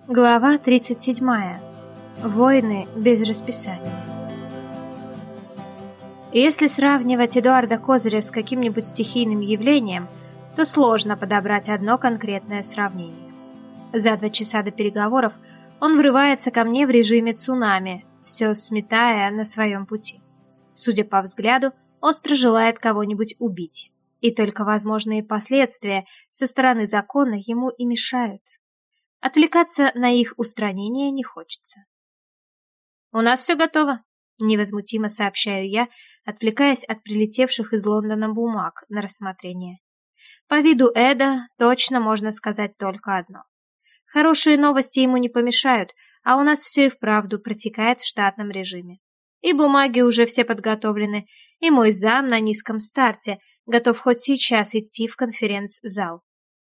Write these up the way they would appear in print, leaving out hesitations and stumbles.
Глава 37. Войны без расписания. Если сравнивать Эдуарда Козыря с каким-нибудь стихийным явлением, то сложно подобрать одно конкретное сравнение. За 2 часа до переговоров он врывается ко мне в режиме цунами, все сметая на своем пути. Судя по взгляду, остро желает кого-нибудь убить, и только возможные последствия со стороны закона ему и мешают. Отвлекаться на их устранение не хочется. «У нас все готово», — невозмутимо сообщаю я, отвлекаясь от прилетевших из Лондона бумаг на рассмотрение. По виду Эда точно можно сказать только одно. Хорошие новости ему не помешают, а у нас все и вправду протекает в штатном режиме. И бумаги уже все подготовлены, и мой зам на низком старте готов хоть сейчас идти в конференц-зал.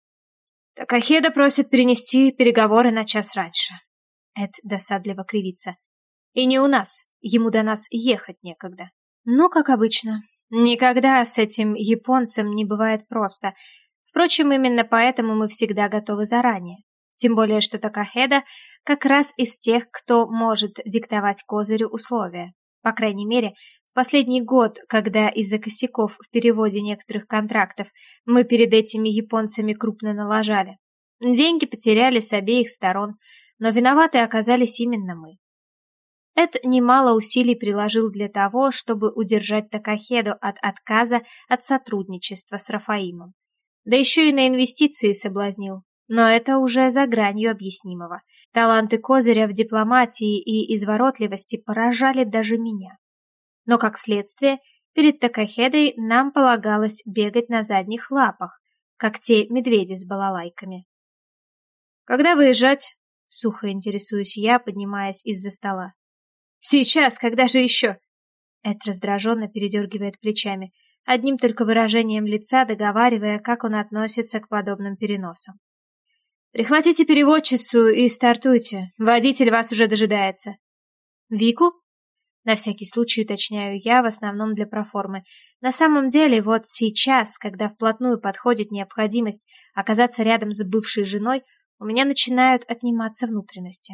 Такахеда просит перенести переговоры на час раньше. Эд досадливо кривится. И не у нас, ему до нас ехать некогда. Ну, как обычно. Никогда с этим японцем не бывает просто. Впрочем, именно поэтому мы всегда готовы заранее. Тем более, что Такахеда как раз из тех, кто может диктовать Козырю условия. По крайней мере, в последний год, когда из-за косяков в переводе некоторых контрактов мы перед этими японцами крупно налажали. Деньги потеряли с обеих сторон, но виноваты оказались именно мы. Эд немало усилий приложил для того, чтобы удержать Такахеду от отказа от сотрудничества с Рафаимом. Да еще и на инвестиции соблазнил. Но это уже за гранью объяснимого. Таланты Козыря в дипломатии и изворотливости поражали даже меня. Но, как следствие, перед Такахедой нам полагалось бегать на задних лапах, как те медведи с балалайками. «Когда выезжать?» — сухо интересуюсь я, поднимаясь из-за стола. «Сейчас, когда же еще?» Эд раздраженно передергивает плечами, одним только выражением лица договаривая, как он относится к подобным переносам. «Прихватите переводчицу и стартуйте. Водитель вас уже дожидается». «Вику?» На всякий случай уточняю я, в основном для проформы. На самом деле, вот сейчас, когда вплотную подходит необходимость оказаться рядом с бывшей женой, у меня начинают отниматься внутренности.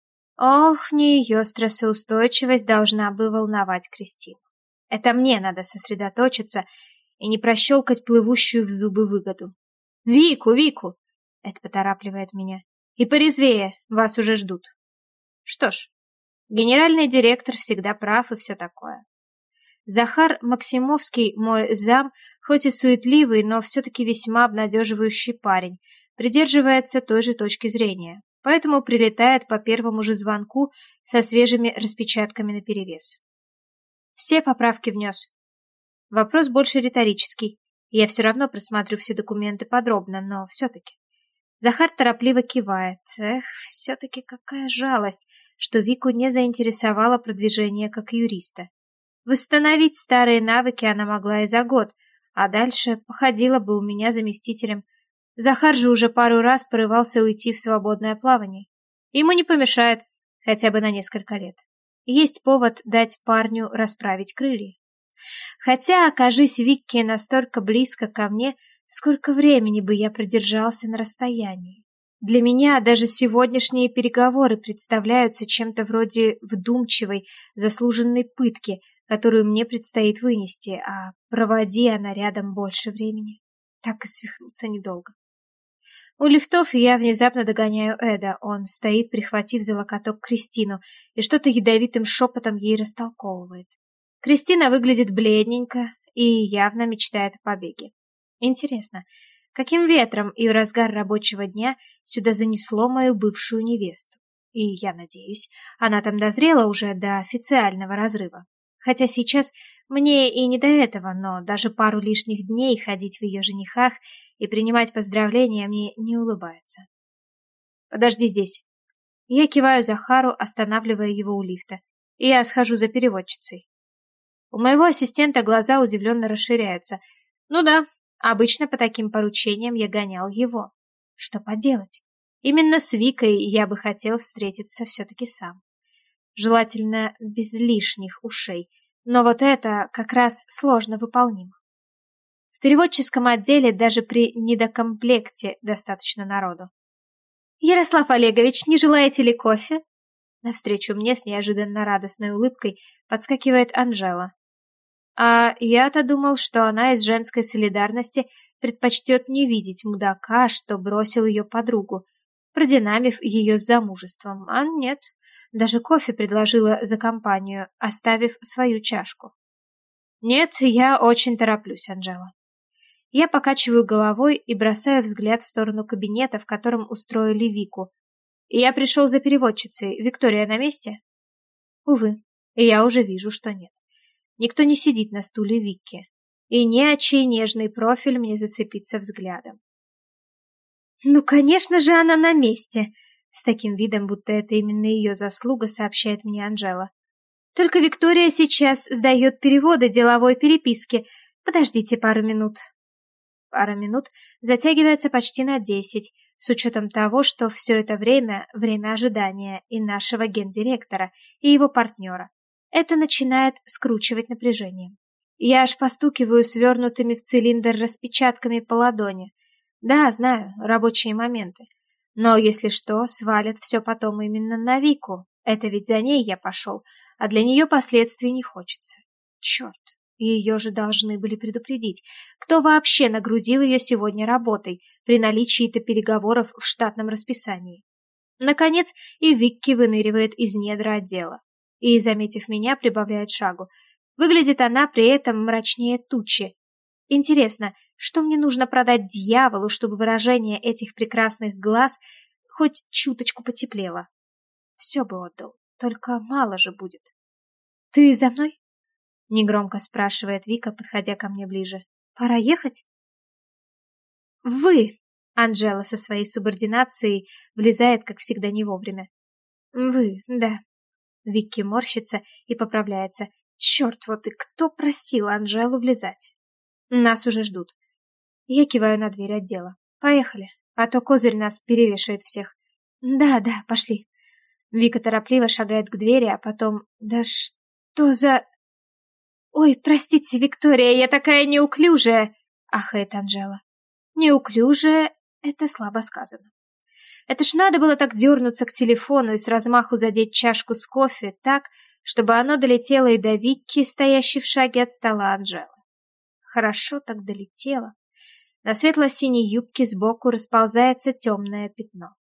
Ох, не ее стрессоустойчивость должна бы волновать Кристину. Это мне надо сосредоточиться и не прощелкать плывущую в зубы выгоду. «Вику, Вику!» — это поторапливает меня. «И порезвее, вас уже ждут». Что ж, генеральный директор всегда прав и все такое. Захар Максимовский, мой зам, хоть и суетливый, но все-таки весьма обнадеживающий парень, придерживается той же точки зрения, поэтому прилетает по первому же звонку со свежими распечатками наперевес. Все поправки внес. Вопрос больше риторический. Я все равно просмотрю все документы подробно, но все-таки. Захар торопливо кивает. Эх, все-таки какая жалость, что Вику не заинтересовало продвижение как юриста. Восстановить старые навыки она могла и за год, а дальше походила бы у меня заместителем. Захар же уже пару раз порывался уйти в свободное плавание. Ему не помешает, хотя бы на несколько лет. Есть повод дать парню расправить крылья. Хотя, окажись Викки настолько близко ко мне, сколько времени бы я продержался на расстоянии. Для меня даже сегодняшние переговоры представляются чем-то вроде вдумчивой, заслуженной пытки, которую мне предстоит вынести, а проводи она рядом больше времени. Так и свихнуться недолго. У лифтов я внезапно догоняю Эда. Он стоит, прихватив за локоток Кристину, и что-то ядовитым шепотом ей растолковывает. Кристина выглядит бледненько и явно мечтает о побеге. Интересно, каким ветром и в разгар рабочего дня сюда занесло мою бывшую невесту? И я надеюсь, она там дозрела уже до официального разрыва. Хотя сейчас мне и не до этого, но даже пару лишних дней ходить в ее женихах и принимать поздравления мне не улыбается. «Подожди здесь». Я киваю Захару, останавливая его у лифта. И я схожу за переводчицей. У моего ассистента глаза удивленно расширяются. Ну да, обычно по таким поручениям я гонял его. Что поделать? Именно с Викой я бы хотел встретиться все-таки сам. Желательно без лишних ушей, но вот это как раз сложно выполнимо. В переводческом отделе даже при недокомплекте достаточно народу. «Ярослав Олегович, не желаете ли кофе?» Навстречу мне с неожиданно радостной улыбкой подскакивает Анжела. А я-то думал, что она из женской солидарности предпочтет не видеть мудака, что бросил ее подругу, продинамив ее с замужеством. А нет, даже кофе предложила за компанию, оставив свою чашку. Нет, я очень тороплюсь, Анжела. Я покачиваю головой и бросаю взгляд в сторону кабинета, в котором устроили Вику. Я пришел за переводчицей. Виктория на месте? Увы, я уже вижу, что нет. Никто не сидит на стуле Вики. И ни о чей нежный профиль мне зацепиться взглядом. «Ну, конечно же, она на месте!» С таким видом, будто это именно ее заслуга, сообщает мне Анжела. «Только Виктория сейчас сдает переводы деловой переписки. Подождите пару минут». Пара минут затягивается почти на 10, с учетом того, что все это время ожидания и нашего гендиректора, и его партнера. Это начинает скручивать напряжение. Я аж постукиваю свернутыми в цилиндр распечатками по ладони. Да, знаю, рабочие моменты. Но если что, свалят все потом именно на Вику. Это ведь за ней я пошел, а для нее последствий не хочется. Черт. Ее же должны были предупредить. Кто вообще нагрузил ее сегодня работой при наличии-то переговоров в штатном расписании? Наконец, и Викки выныривает из недра отдела. И, заметив меня, прибавляет шагу. Выглядит она при этом мрачнее тучи. Интересно, что мне нужно продать дьяволу, чтобы выражение этих прекрасных глаз хоть чуточку потеплело? Все бы отдал, только мало же будет. «Ты за мной?» Негромко спрашивает Вика, подходя ко мне ближе. «Пора ехать?» «Вы!» Анжела со своей субординацией влезает, как всегда, не вовремя. «Вы, да». Вики морщится и поправляется. «Черт, вот и кто просил Анжелу влезать?» «Нас уже ждут». Я киваю на дверь отдела. «Поехали, а то козырь нас перевешает всех». «Да, пошли». Вика торопливо шагает к двери, а потом... «Да что за...» «Ой, простите, Виктория, я такая неуклюжая!» — ахает Анжела. «Неуклюжая — это слабо сказано. Это ж надо было так дернуться к телефону и с размаху задеть чашку с кофе так, чтобы оно долетело и до Викки, стоящей в шаге от стола Анжелы. Хорошо так долетело. На светло-синей юбке сбоку расползается темное пятно.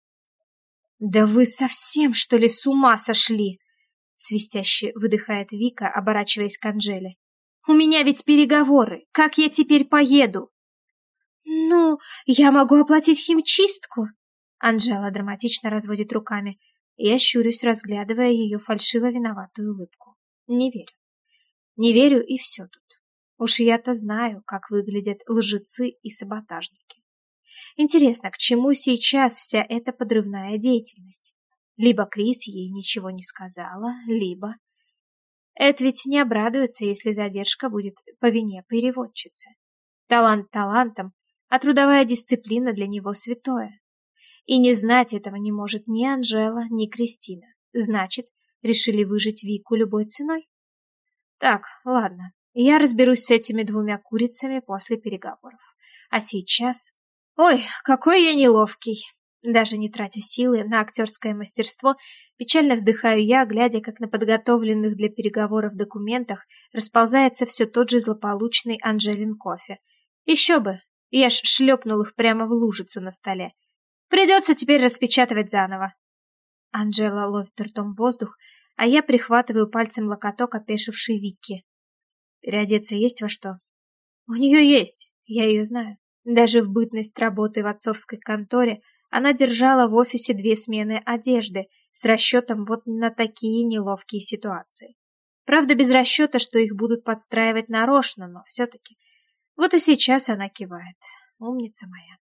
«Да вы совсем, что ли, с ума сошли?» Свистяще выдыхает Вика, оборачиваясь к Анжеле. «У меня ведь переговоры. Как я теперь поеду?» «Ну, я могу оплатить химчистку». Анжела драматично разводит руками. Я щурюсь, разглядывая ее фальшиво-виноватую улыбку. Не верю. Не верю, и все тут. Уж я-то знаю, как выглядят лжецы и саботажники. Интересно, к чему сейчас вся эта подрывная деятельность? Либо Крис ей ничего не сказала, либо... Эд ведь не обрадуется, если задержка будет по вине переводчицы. Талант талантом, а трудовая дисциплина для него святое. И не знать этого не может ни Анжела, ни Кристина. Значит, решили выжить Вику любой ценой? Так, ладно, я разберусь с этими двумя курицами после переговоров. А сейчас... Ой, какой я неловкий! Даже не тратя силы на актерское мастерство, печально вздыхаю я, глядя, как на подготовленных для переговоров документах расползается все тот же злополучный Анжелин кофе. Еще бы, я ж шлепнул их прямо в лужицу на столе. Придется теперь распечатывать заново. Анжела ловит ртом воздух, а я прихватываю пальцем локоток опешившей Викки. Переодеться есть во что? У нее есть, я ее знаю. Даже в бытность работы в отцовской конторе она держала в офисе 2 смены одежды с расчетом вот на такие неловкие ситуации. Правда, без расчета, что их будут подстраивать нарочно, но все-таки. Вот и сейчас она кивает. Умница моя.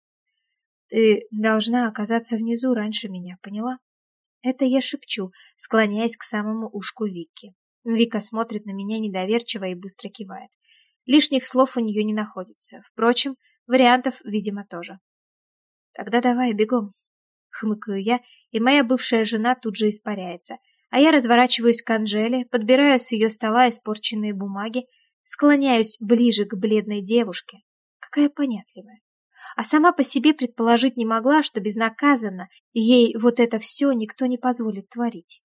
Ты должна оказаться внизу раньше меня, поняла? Это я шепчу, склоняясь к самому ушку Вики. Вика смотрит на меня недоверчиво и быстро кивает. Лишних слов у нее не находится. Впрочем, вариантов, видимо, тоже. Тогда давай, бегом. Хмыкаю я, и моя бывшая жена тут же испаряется, а я разворачиваюсь к Анжеле, подбираю с ее стола испорченные бумаги, склоняюсь ближе к бледной девушке. Какая понятливая. а сама по себе предположить не могла, что безнаказанно ей вот это все никто не позволит творить.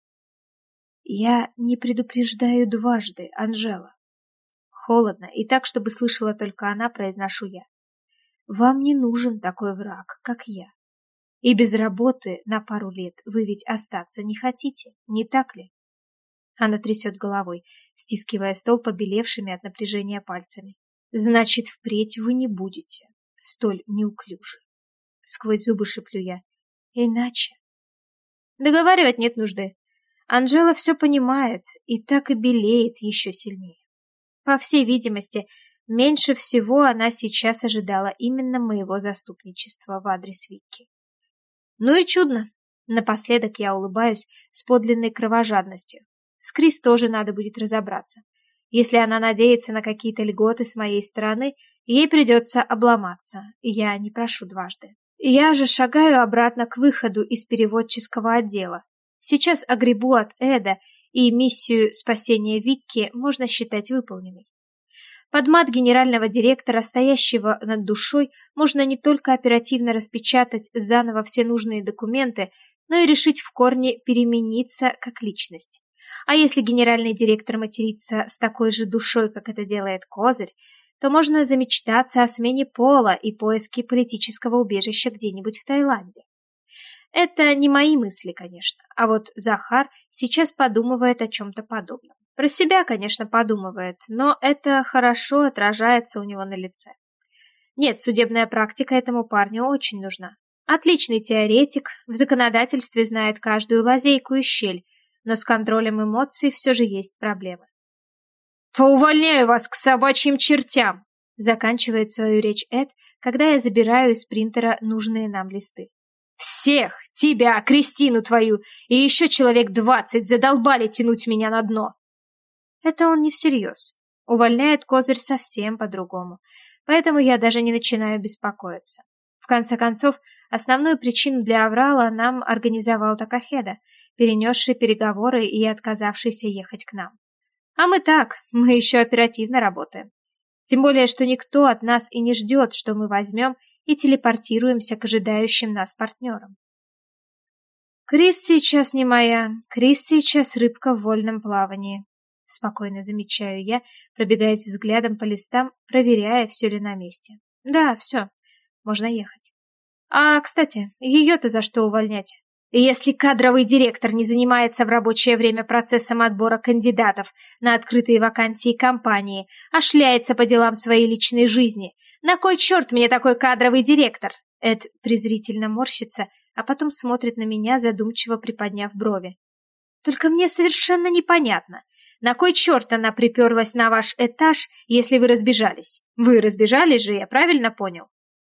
«Я не предупреждаю дважды, Анжела». Холодно и так, чтобы слышала только она, произношу я. «Вам не нужен такой враг, как я. И без работы на пару лет вы ведь остаться не хотите, не так ли?» Она трясет головой, стискивая стол побелевшими от напряжения пальцами. «Значит, впредь вы не будете столь неуклюжи». Сквозь зубы шеплю я. «Иначе...» Договаривать нет нужды. Анжела все понимает и так и белеет еще сильнее. По всей видимости, меньше всего она сейчас ожидала именно моего заступничества в адрес Викки. Ну и чудно. Напоследок я улыбаюсь с подлинной кровожадностью. С Крис тоже надо будет разобраться. Если она надеется на какие-то льготы с моей стороны, ей придется обломаться. Я не прошу дважды. Я же шагаю обратно к выходу из переводческого отдела. Сейчас огребу от Эда, и миссию спасения Викки можно считать выполненной. Под мат генерального директора, стоящего над душой, можно не только оперативно распечатать заново все нужные документы, но и решить в корне перемениться как личность. А если генеральный директор матерится с такой же душой, как это делает Козырь, то можно замечтаться о смене пола и поиске политического убежища где-нибудь в Таиланде. Это не мои мысли, конечно, а вот Захар сейчас подумывает о чем-то подобном. Про себя, конечно, подумывает, но это хорошо отражается у него на лице. Нет, судебная практика этому парню очень нужна. Отличный теоретик, в законодательстве знает каждую лазейку и щель, но с контролем эмоций все же есть проблемы. «Поувольняю вас к собачьим чертям!» Заканчивает свою речь Эд, когда я забираю из принтера нужные нам листы. «Всех! Тебя, Кристину твою, и еще человек 20 задолбали тянуть меня на дно!» Это он не всерьез. Увольняет Козырь совсем по-другому. Поэтому я даже не начинаю беспокоиться. В конце концов, основную причину для аврала нам организовал Такахеда, перенесший переговоры и отказавшийся ехать к нам. А мы еще оперативно работаем. Тем более, что никто от нас и не ждет, что мы возьмем и телепортируемся к ожидающим нас партнерам. Крис сейчас не моя, Крис сейчас рыбка в вольном плавании. Спокойно замечаю я, пробегаясь взглядом по листам, проверяя, все ли на месте. Да, все, можно ехать. А, кстати, ее-то за что увольнять? Если кадровый директор не занимается в рабочее время процессом отбора кандидатов на открытые вакансии компании, а шляется по делам своей личной жизни, на кой черт мне такой кадровый директор? Эд презрительно морщится, а потом смотрит на меня, задумчиво приподняв брови. Только мне совершенно непонятно, на кой черт она приперлась на ваш этаж, если вы разбежались? Вы разбежались же, я правильно понял?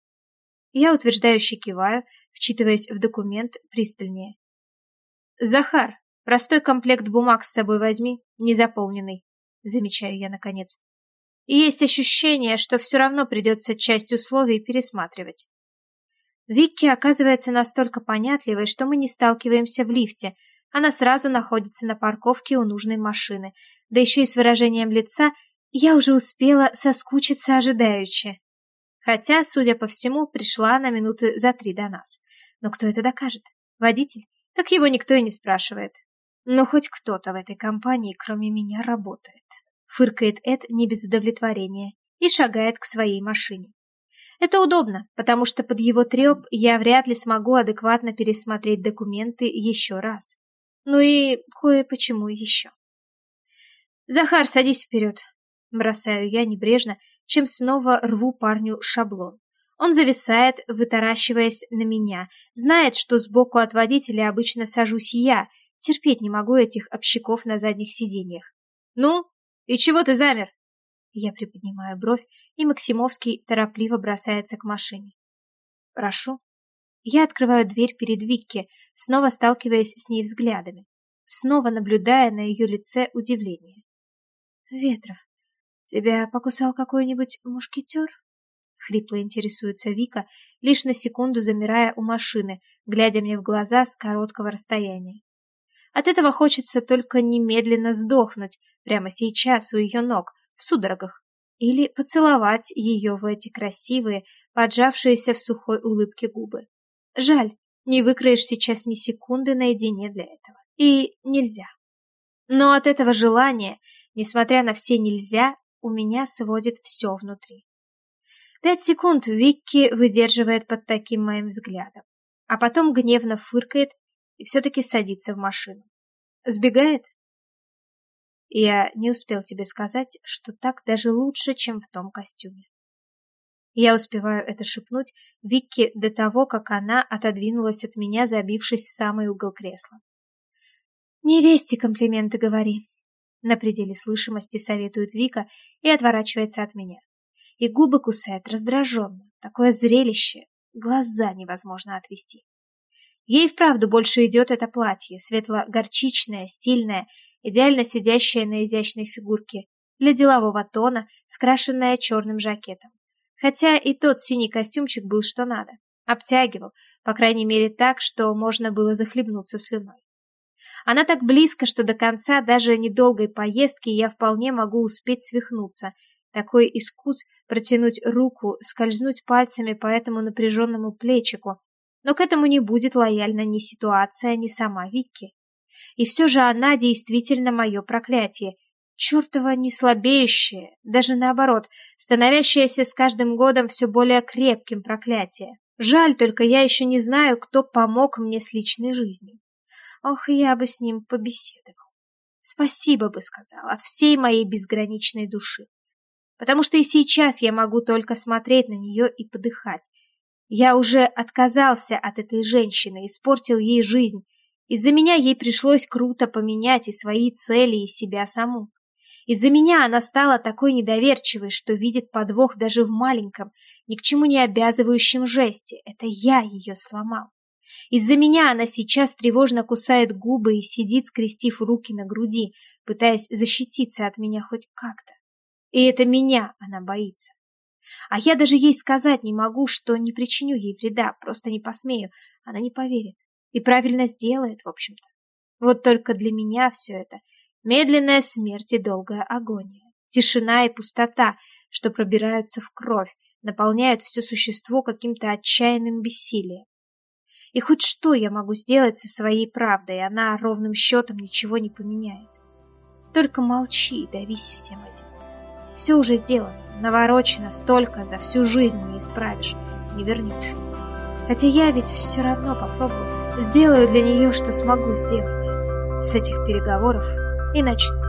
Я утверждающе киваю, вчитываясь в документ пристальнее. «Захар, простой комплект бумаг с собой возьми, незаполненный», замечаю я наконец. И есть ощущение, что все равно придется часть условий пересматривать. Викки оказывается настолько понятливой, что мы не сталкиваемся в лифте. Она сразу находится на парковке у нужной машины, да еще и с выражением лица «я уже успела соскучиться ожидаючи». Хотя, судя по всему, пришла на минуты за 3 до нас. Но кто это докажет? Водитель? Так его никто и не спрашивает. Но хоть кто-то в этой компании, кроме меня, работает. Фыркает Эд не без удовлетворения и шагает к своей машине. Это удобно, потому что под его треп я вряд ли смогу адекватно пересмотреть документы еще раз. Ну и кое-почему еще. «Захар, садись вперед!» Бросаю я небрежно, чем снова рву парню шаблон. Он зависает, вытаращиваясь на меня, знает, что сбоку от водителя обычно сажусь я, терпеть не могу этих общаков на задних сиденьях. «Ну, и чего ты замер?» Я приподнимаю бровь, и Максимовский торопливо бросается к машине. «Прошу». Я открываю дверь перед Викки, снова сталкиваясь с ней взглядами, снова наблюдая на ее лице удивление. «Ветров, тебя покусал какой-нибудь мушкетер?» Хрипло интересуется Вика, лишь на секунду замирая у машины, глядя мне в глаза с короткого расстояния. От этого хочется только немедленно сдохнуть, прямо сейчас у ее ног, в судорогах, или поцеловать ее в эти красивые, поджавшиеся в сухой улыбке губы. Жаль, не выкроешь сейчас ни секунды наедине для этого. И нельзя. Но от этого желания, несмотря на все нельзя, у меня сводит все внутри. 5 секунд Викки выдерживает под таким моим взглядом, а потом гневно фыркает и все-таки садится в машину. Сбегает? Я не успел тебе сказать, что так даже лучше, чем в том костюме. Я успеваю это шепнуть Викки до того, как она отодвинулась от меня, забившись в самый угол кресла. «Невесте комплименты говори», — на пределе слышимости советует Вика и отворачивается от меня. И губы кусает раздраженно. Такое зрелище, глаза невозможно отвести. Ей вправду больше идет это платье, светло-горчичное, стильное, идеально сидящее на изящной фигурке, для делового тона, скрашенное черным жакетом. Хотя и тот синий костюмчик был что надо. Обтягивал, по крайней мере так, что можно было захлебнуться слюной. Она так близко, что до конца даже недолгой поездки я вполне могу успеть свихнуться. Такой искус протянуть руку, скользнуть пальцами по этому напряженному плечику. Но к этому не будет лояльна ни ситуация, ни сама Викки. И все же она действительно мое проклятие. Чертово не слабеющее, даже наоборот, становящееся с каждым годом все более крепким проклятие. Жаль, только я еще не знаю, кто помог мне с личной жизнью. Ох, я бы с ним побеседовал. Спасибо бы сказал от всей моей безграничной души. Потому что и сейчас я могу только смотреть на нее и подыхать. Я уже отказался от этой женщины, испортил ей жизнь. Из-за меня ей пришлось круто поменять и свои цели, и себя саму. Из-за меня она стала такой недоверчивой, что видит подвох даже в маленьком, ни к чему не обязывающем жесте. Это я ее сломал. Из-за меня она сейчас тревожно кусает губы и сидит, скрестив руки на груди, пытаясь защититься от меня хоть как-то. И это меня она боится. А я даже ей сказать не могу, что не причиню ей вреда, просто не посмею. Она не поверит. И правильно сделает, в общем-то. Вот только для меня все это медленная смерть и долгая агония. Тишина и пустота, что пробираются в кровь, наполняют все существо каким-то отчаянным бессилием. И хоть что я могу сделать со своей правдой, она ровным счетом ничего не поменяет. Только молчи и давись всем этим. Все уже сделано, наворочено столько, за всю жизнь не исправишь, не вернешь. Хотя я ведь все равно попробую, сделаю для нее, что смогу сделать. С этих переговоров и начну.